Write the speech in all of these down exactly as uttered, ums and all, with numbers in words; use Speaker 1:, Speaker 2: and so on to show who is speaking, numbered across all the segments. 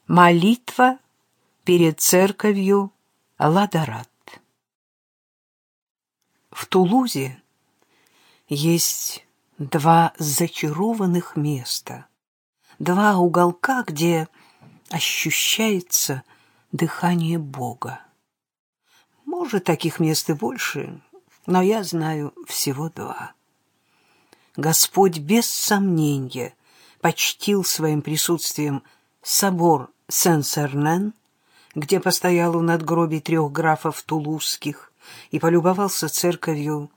Speaker 1: Молитва перед церковью Ладорат. В Тулузе есть два зачарованных места, два уголка, где ощущается дыхание Бога. Может, таких мест и больше, но я знаю всего два. Господь без сомнения почтил своим присутствием собор Сен-Сернен, где постоял у надгробий трех графов тулузских и полюбовался церковью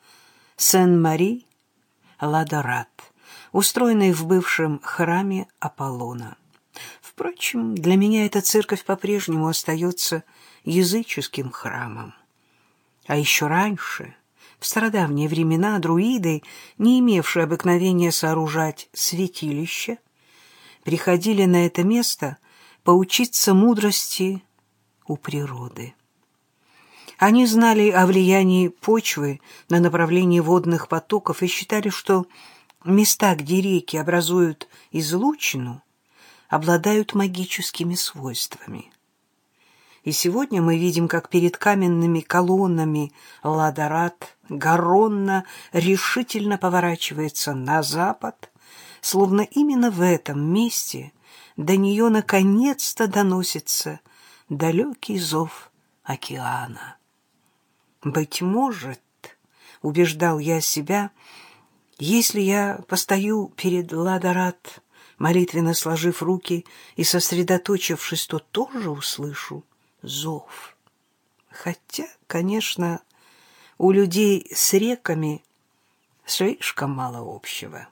Speaker 1: Сен-Мари-Ладорат, устроенной в бывшем храме Аполлона. Впрочем, для меня эта церковь по-прежнему остается языческим храмом. А еще раньше, в стародавние времена, друиды, не имевшие обыкновения сооружать святилища, приходили на это место поучиться мудрости у природы. Они знали о влиянии почвы на направление водных потоков и считали, что места, где реки образуют излучину, обладают магическими свойствами. И сегодня мы видим, как перед каменными колоннами Ладорат Гаронна решительно поворачивается на запад, словно именно в этом месте до нее наконец-то доносится далекий зов океана. «Быть может, — убеждал я себя, — если я постою перед Ладорат, молитвенно сложив руки и сосредоточившись, то тоже услышу зов. Хотя, конечно, у людей с реками слишком мало общего».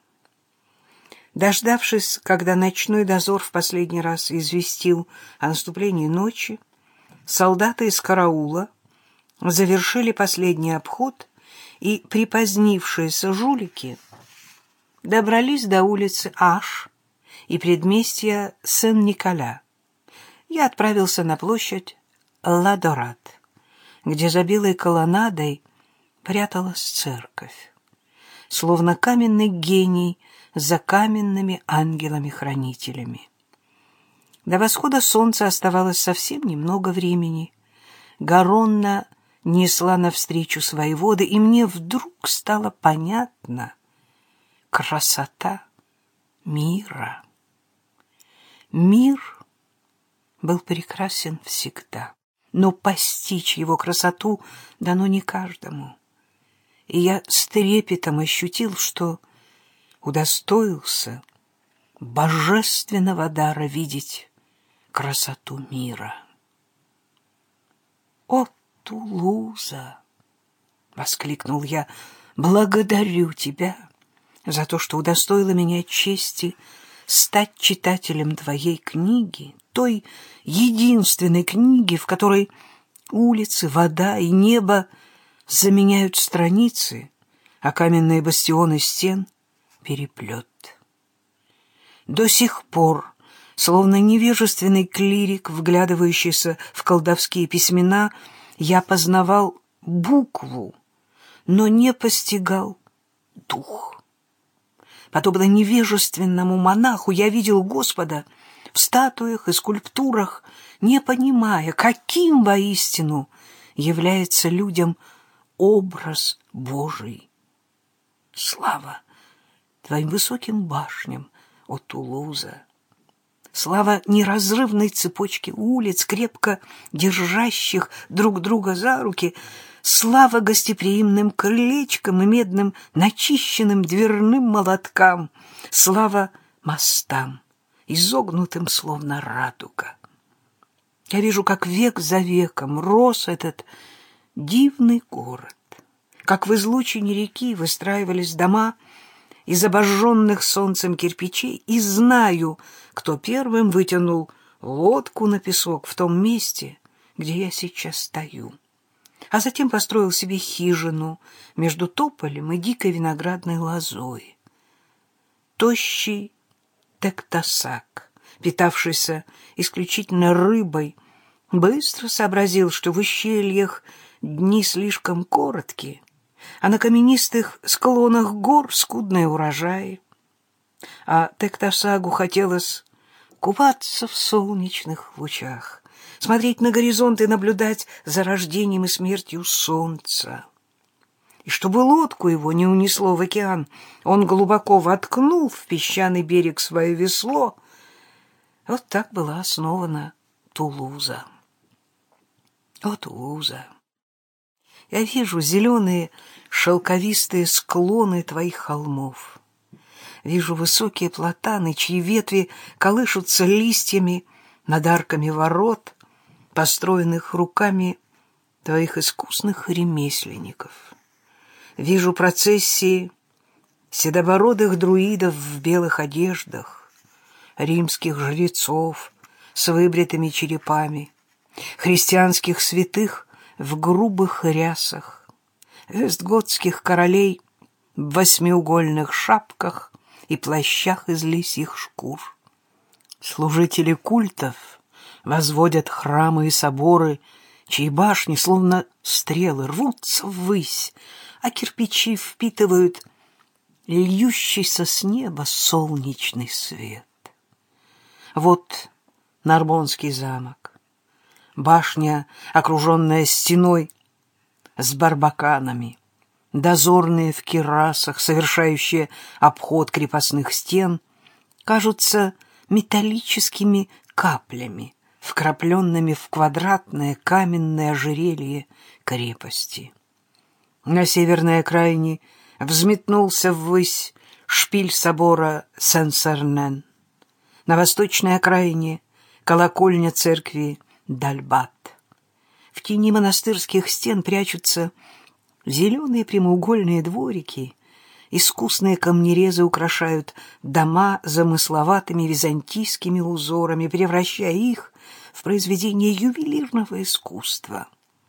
Speaker 1: Дождавшись, когда ночной дозор в последний раз известил о наступлении ночи, солдаты из караула завершили последний обход, и припозднившиеся жулики добрались до улицы Аш и предместья Сен-Николя. Я отправился на площадь Ладорат, где за белой колоннадой пряталась церковь, словно каменный гений за каменными ангелами-хранителями. До восхода солнца оставалось совсем немного времени. Гаронна несла навстречу свои воды, и мне вдруг стало понятна красота мира. Мир был прекрасен всегда, но постичь его красоту дано не каждому. И я с трепетом ощутил, что удостоился божественного дара видеть красоту мира. «О, Тулуза!» — воскликнул я. «Благодарю тебя за то, что удостоила меня чести стать читателем твоей книги, той единственной книги, в которой улицы, вода и небо заменяют страницы, а каменные бастионы стен — переплет. До сих пор, словно невежественный клирик, вглядывающийся в колдовские письмена, я познавал букву, но не постигал дух. Подобно невежественному монаху я видел Господа в статуях и скульптурах, не понимая, каким воистину является людям образ Божий. Слава твоим высоким башням, о Тулуза! Слава неразрывной цепочке улиц, крепко держащих друг друга за руки! Слава гостеприимным крылечкам и медным начищенным дверным молоткам! Слава мостам, изогнутым словно радуга! Я вижу, как век за веком рос этот дивный город, как в излучине реки выстраивались дома из обожженных солнцем кирпичей, и знаю, кто первым вытянул лодку на песок в том месте, где я сейчас стою, а затем построил себе хижину между тополем и дикой виноградной лозой. Тощий Тектосак, питавшийся исключительно рыбой, быстро сообразил, что в ущельях дни слишком короткие, а на каменистых склонах гор скудные урожаи. А Тектосагу хотелось купаться в солнечных лучах, смотреть на горизонт и наблюдать за рождением и смертью солнца. И чтобы лодку его не унесло в океан, он глубоко воткнул в песчаный берег свое весло. Вот так была основана Тулуза. О, Тулуза! Я вижу зеленые шелковистые склоны твоих холмов. Вижу высокие платаны, чьи ветви колышутся листьями над арками ворот, построенных руками твоих искусных ремесленников. Вижу процессии седобородых друидов в белых одеждах, римских жрецов с выбритыми черепами, христианских святых в грубых рясах, вестготских королей в восьмиугольных шапках и плащах из лисьих шкур. Служители культов возводят храмы и соборы, чьи башни, словно стрелы, рвутся ввысь, а кирпичи впитывают льющийся с неба солнечный свет. Вот Нарбонский замок, башня, окруженная стеной с барбаканами, дозорные в кирасах, совершающие обход крепостных стен, кажутся металлическими каплями, вкрапленными в квадратное каменное ожерелье крепости. На северной окраине взметнулся ввысь шпиль собора Сен-Сернен. На восточной окраине колокольня церкви Дальбат. В тени монастырских стен прячутся зеленые прямоугольные дворики, искусные камнерезы украшают дома замысловатыми византийскими узорами, превращая их в произведение ювелирного искусства.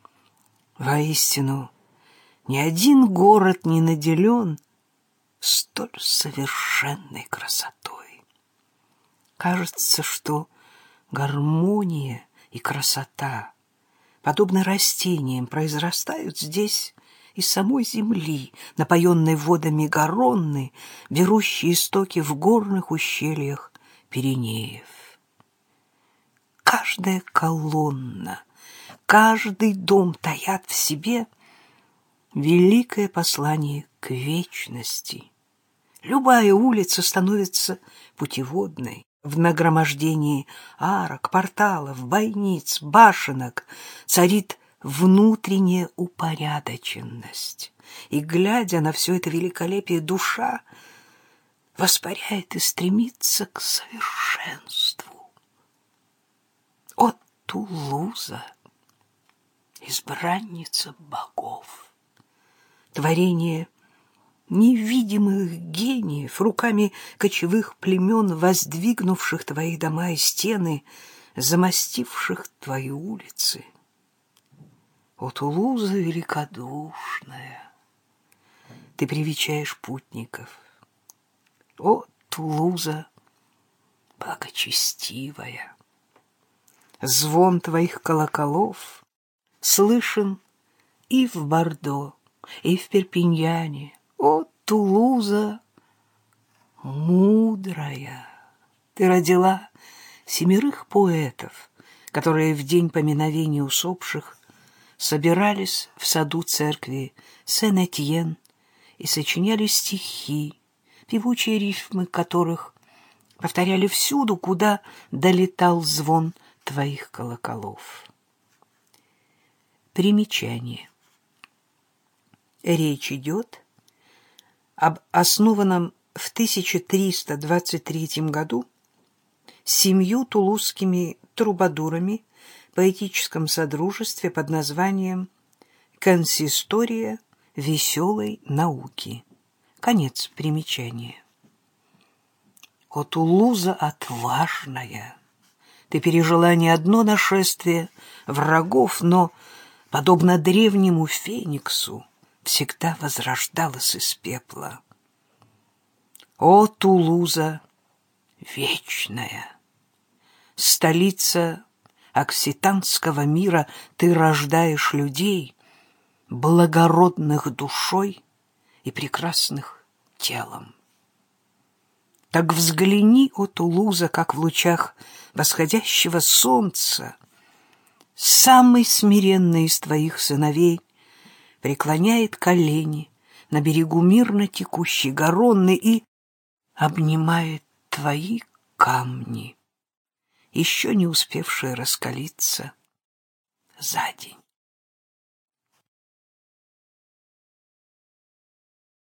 Speaker 1: Воистину, ни один город не наделен столь совершенной красотой. Кажется, что гармония и красота, подобно растениям, произрастают здесь из самой земли, напоенной водами Гаронны, берущей истоки в горных ущельях Пиренеев. Каждая колонна, каждый дом таят в себе великое послание к вечности. Любая улица становится путеводной. В нагромождении арок, порталов, бойниц, башенок царит внутренняя упорядоченность. И, глядя на все это великолепие, душа воспаряет и стремится к совершенству. О, Тулуза, избранница богов! Творение невидимых гениев, руками кочевых племен, воздвигнувших твои дома и стены, замостивших твои улицы. О, Тулуза великодушная, ты привечаешь путников. О, Тулуза благочестивая, звон твоих колоколов слышен и в Бордо, и в Перпиньяне. О, Тулуза мудрая! Ты родила семерых поэтов, которые в день поминовения усопших собирались в саду церкви Сен-Этьен и сочиняли стихи, певучие рифмы которых повторяли всюду, куда долетал звон твоих колоколов. Примечание. Речь идет об основанном в тысяча триста двадцать третьем году семью тулузскими трубадурами поэтическом содружестве под названием «Консистория веселой науки». Конец примечания. О, Тулуза отважная! Ты пережила не одно нашествие врагов, но, подобно древнему фениксу, всегда возрождалась из пепла. О, Тулуза вечная! Столица окситанского мира, ты рождаешь людей, благородных душой и прекрасных телом. Так взгляни, о Тулуза, как в лучах восходящего солнца самый смиренный из твоих сыновей преклоняет колени на берегу мирно текущей Гаронны и обнимает твои камни, еще не успевшие раскалиться за день.